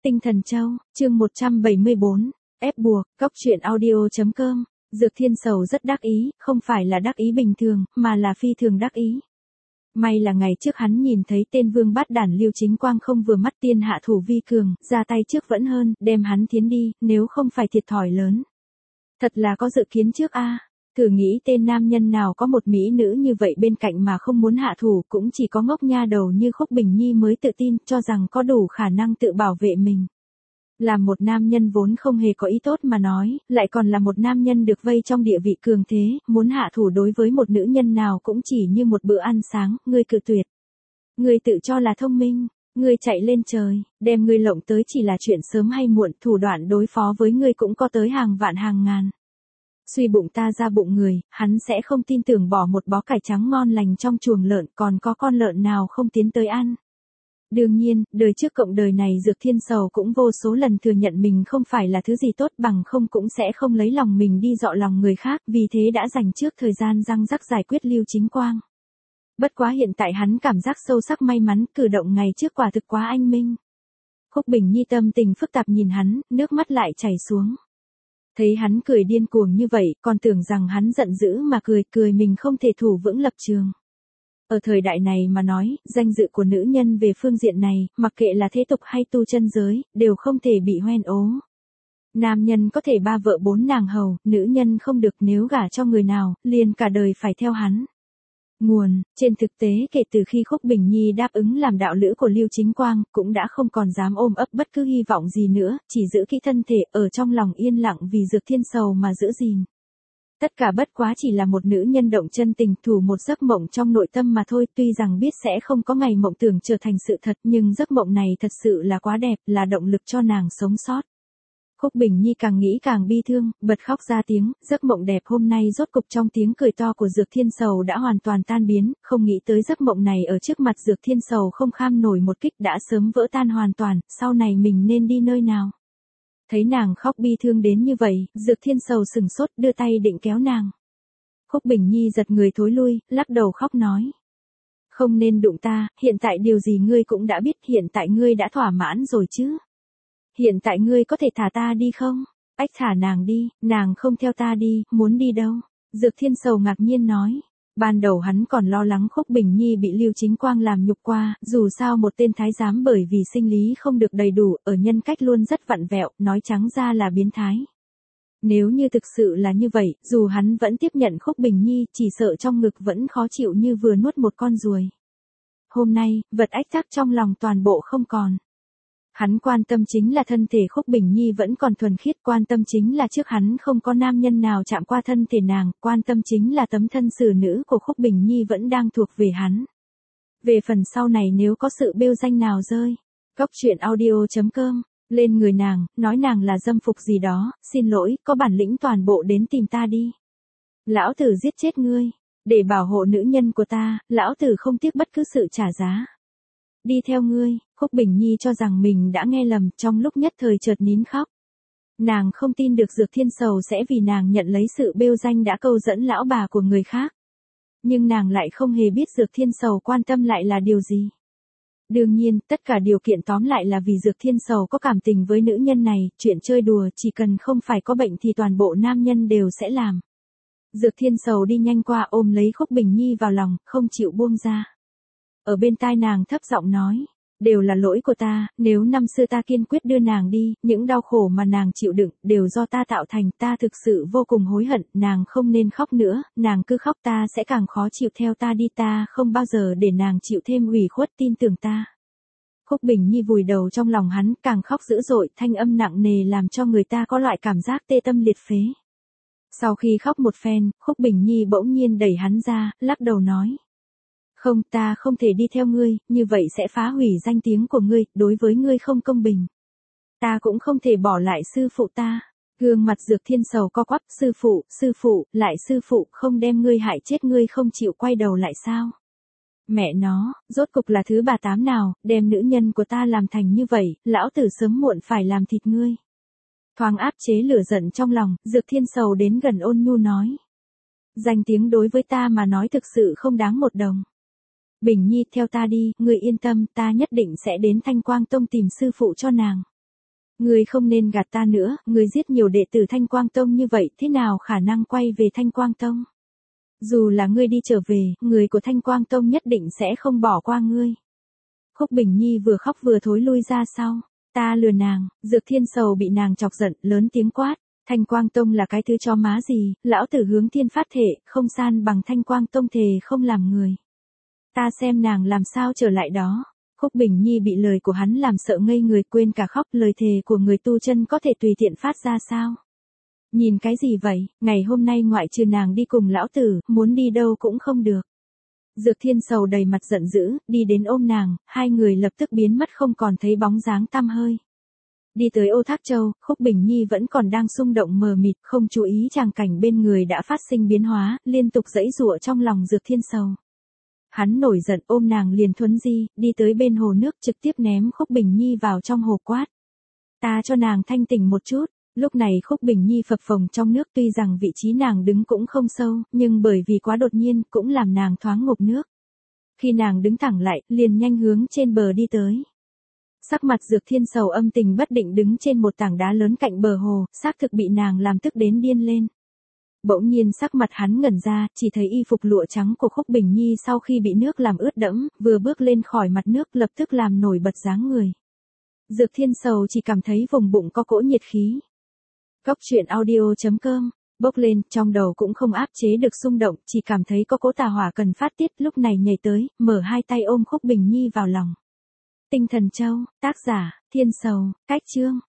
Tinh Thần Châu, chương 174, ép buộc, Cóc truyện audio.com. Dược Thiên Sầu rất đắc ý, không phải là đắc ý bình thường, mà là phi thường đắc ý. May là ngày trước hắn nhìn thấy tên vương bát đản Lưu Chính Quang không vừa mắt tiên hạ thủ vi cường, ra tay trước vẫn hơn, đem hắn thiến đi, nếu không phải thiệt thòi lớn. Thật là có dự kiến trước a. Thử nghĩ tên nam nhân nào có một mỹ nữ như vậy bên cạnh mà không muốn hạ thủ, cũng chỉ có ngốc nha đầu như Khúc Bình Nhi mới tự tin, cho rằng có đủ khả năng tự bảo vệ mình. Làm một nam nhân vốn không hề có ý tốt mà nói, lại còn là một nam nhân được vây trong địa vị cường thế, muốn hạ thủ đối với một nữ nhân nào cũng chỉ như một bữa ăn sáng, ngươi cự tuyệt. Ngươi tự cho là thông minh, ngươi chạy lên trời, đem ngươi lộng tới chỉ là chuyện sớm hay muộn, thủ đoạn đối phó với ngươi cũng có tới hàng vạn hàng ngàn. Suy bụng ta ra bụng người, hắn sẽ không tin tưởng bỏ một bó cải trắng ngon lành trong chuồng lợn, còn có con lợn nào không tiến tới ăn. Đương nhiên, đời trước cộng đời này Dược Thiên Sầu cũng vô số lần thừa nhận mình không phải là thứ gì tốt, bằng không cũng sẽ không lấy lòng mình đi dọ lòng người khác, vì thế đã dành trước thời gian răng rắc giải quyết Lưu Chính Quang. Bất quá hiện tại hắn cảm giác sâu sắc may mắn, cử động ngày trước quả thực quá anh minh. Khúc Bình Nhi tâm tình phức tạp nhìn hắn, nước mắt lại chảy xuống. Thấy hắn cười điên cuồng như vậy, còn tưởng rằng hắn giận dữ mà cười mình không thể thủ vững lập trường. Ở thời đại này mà nói, danh dự của nữ nhân về phương diện này, mặc kệ là thế tục hay tu chân giới, đều không thể bị hoen ố. Nam nhân có thể 3 vợ 4 nàng hầu, nữ nhân không được, nếu gả cho người nào, liền cả đời phải theo hắn. Nguồn, trên thực tế kể từ khi Khúc Bình Nhi đáp ứng làm đạo lữ của Lưu Chính Quang, cũng đã không còn dám ôm ấp bất cứ hy vọng gì nữa, chỉ giữ kỹ thân thể, ở trong lòng yên lặng vì Dược Thiên Sầu mà giữ gìn. Tất cả bất quá chỉ là một nữ nhân động chân tình, thủ một giấc mộng trong nội tâm mà thôi, tuy rằng biết sẽ không có ngày mộng tưởng trở thành sự thật, nhưng giấc mộng này thật sự là quá đẹp, là động lực cho nàng sống sót. Khúc Bình Nhi càng nghĩ càng bi thương, bật khóc ra tiếng, giấc mộng đẹp hôm nay rốt cục trong tiếng cười to của Dược Thiên Sầu đã hoàn toàn tan biến, không nghĩ tới giấc mộng này ở trước mặt Dược Thiên Sầu không kham nổi một kích đã sớm vỡ tan hoàn toàn, sau này mình nên đi nơi nào. Thấy nàng khóc bi thương đến như vậy, Dược Thiên Sầu sừng sốt, đưa tay định kéo nàng. Khúc Bình Nhi giật người thối lui, lắc đầu khóc nói. Không nên đụng ta, hiện tại điều gì ngươi cũng đã biết, hiện tại ngươi đã thỏa mãn rồi chứ. Hiện tại ngươi có thể thả ta đi không? Ách, thả nàng đi, nàng không theo ta đi, muốn đi đâu? Dược Thiên Sầu ngạc nhiên nói. Ban đầu hắn còn lo lắng Khúc Bình Nhi bị Lưu Chính Quang làm nhục qua, dù sao một tên thái giám bởi vì sinh lý không được đầy đủ, ở nhân cách luôn rất vặn vẹo, nói trắng ra là biến thái. Nếu như thực sự là như vậy, dù hắn vẫn tiếp nhận Khúc Bình Nhi, chỉ sợ trong ngực vẫn khó chịu như vừa nuốt một con ruồi. Hôm nay, vật ách tắc trong lòng toàn bộ không còn. Hắn quan tâm chính là thân thể Khúc Bình Nhi vẫn còn thuần khiết, quan tâm chính là trước hắn không có nam nhân nào chạm qua thân thể nàng, quan tâm chính là tấm thân xử nữ của Khúc Bình Nhi vẫn đang thuộc về hắn. Về phần sau này nếu có sự bêu danh nào rơi, Cóc truyện audio.com, lên người nàng, nói nàng là dâm phục gì đó, xin lỗi, có bản lĩnh toàn bộ đến tìm ta đi. Lão tử giết chết ngươi, để bảo hộ nữ nhân của ta, lão tử không tiếc bất cứ sự trả giá. Đi theo ngươi. Khúc Bình Nhi cho rằng mình đã nghe lầm, trong lúc nhất thời chợt nín khóc. Nàng không tin được Dược Thiên Sầu sẽ vì nàng nhận lấy sự bêu danh đã câu dẫn lão bà của người khác. Nhưng nàng lại không hề biết Dược Thiên Sầu quan tâm lại là điều gì. Đương nhiên, tất cả điều kiện tóm lại là vì Dược Thiên Sầu có cảm tình với nữ nhân này, chuyện chơi đùa chỉ cần không phải có bệnh thì toàn bộ nam nhân đều sẽ làm. Dược Thiên Sầu đi nhanh qua ôm lấy Khúc Bình Nhi vào lòng, không chịu buông ra. Ở bên tai nàng thấp giọng nói. Đều là lỗi của ta, nếu năm xưa ta kiên quyết đưa nàng đi, những đau khổ mà nàng chịu đựng, đều do ta tạo thành, ta thực sự vô cùng hối hận, nàng không nên khóc nữa, nàng cứ khóc ta sẽ càng khó chịu, theo ta đi, ta không bao giờ để nàng chịu thêm ủy khuất, tin tưởng ta. Khúc Bình Nhi vùi đầu trong lòng hắn, càng khóc dữ dội, thanh âm nặng nề làm cho người ta có loại cảm giác tê tâm liệt phế. Sau khi khóc một phen, Khúc Bình Nhi bỗng nhiên đẩy hắn ra, lắc đầu nói. Không, ta không thể đi theo ngươi, như vậy sẽ phá hủy danh tiếng của ngươi, đối với ngươi không công bình. Ta cũng không thể bỏ lại sư phụ ta. Gương mặt Dược Thiên Sầu co quắp, sư phụ, lại sư phụ, không đem ngươi hại chết, ngươi không chịu quay đầu lại sao? Mẹ nó, rốt cục là thứ bà tám nào, đem nữ nhân của ta làm thành như vậy, lão tử sớm muộn phải làm thịt ngươi. Thoáng áp chế lửa giận trong lòng, Dược Thiên Sầu đến gần ôn nhu nói. Danh tiếng đối với ta mà nói thực sự không đáng một đồng. Bình Nhi, theo ta đi, ngươi yên tâm, ta nhất định sẽ đến Thanh Quang Tông tìm sư phụ cho nàng. Ngươi không nên gạt ta nữa, ngươi giết nhiều đệ tử Thanh Quang Tông như vậy, thế nào khả năng quay về Thanh Quang Tông? Dù là ngươi đi trở về, người của Thanh Quang Tông nhất định sẽ không bỏ qua ngươi. Khúc Bình Nhi vừa khóc vừa thối lui ra sau. Ta lừa nàng, Dược Thiên Sầu bị nàng chọc giận, lớn tiếng quát. Thanh Quang Tông là cái thứ cho má gì, lão tử hướng thiên phát thệ, không san bằng Thanh Quang Tông thề không làm người. Ta xem nàng làm sao trở lại đó. Khúc Bình Nhi bị lời của hắn làm sợ ngây người, quên cả khóc, lời thề của người tu chân có thể tùy tiện phát ra sao? Nhìn cái gì vậy, ngày hôm nay ngoại trừ nàng đi cùng lão tử, muốn đi đâu cũng không được. Dược Thiên Sầu đầy mặt giận dữ, đi đến ôm nàng, hai người lập tức biến mất không còn thấy bóng dáng tăm hơi. Đi tới Ô Thác Châu, Khúc Bình Nhi vẫn còn đang xung động mờ mịt, không chú ý tràng cảnh bên người đã phát sinh biến hóa, liên tục giãy giụa trong lòng Dược Thiên Sầu. Hắn nổi giận ôm nàng liền thuấn di, đi tới bên hồ nước trực tiếp ném Khúc Bình Nhi vào trong hồ quát. Ta cho nàng thanh tỉnh một chút. Lúc này Khúc Bình Nhi phập phồng trong nước, tuy rằng vị trí nàng đứng cũng không sâu, nhưng bởi vì quá đột nhiên cũng làm nàng thoáng ngộp nước. Khi nàng đứng thẳng lại, liền nhanh hướng trên bờ đi tới. Sắc mặt Dược Thiên Sầu âm tình bất định đứng trên một tảng đá lớn cạnh bờ hồ, xác thực bị nàng làm tức đến điên lên. Bỗng nhiên sắc mặt hắn ngẩn ra, chỉ thấy y phục lụa trắng của Khúc Bình Nhi sau khi bị nước làm ướt đẫm, vừa bước lên khỏi mặt nước lập tức làm nổi bật dáng người. Dược Thiên Sầu chỉ cảm thấy vùng bụng có cỗ nhiệt khí. Góc truyện audio.com, bốc lên, trong đầu cũng không áp chế được xung động, chỉ cảm thấy có cỗ tà hỏa cần phát tiết, lúc này nhảy tới, mở hai tay ôm Khúc Bình Nhi vào lòng. Tinh Thần Châu, tác giả, Thiên Sầu, cách chương.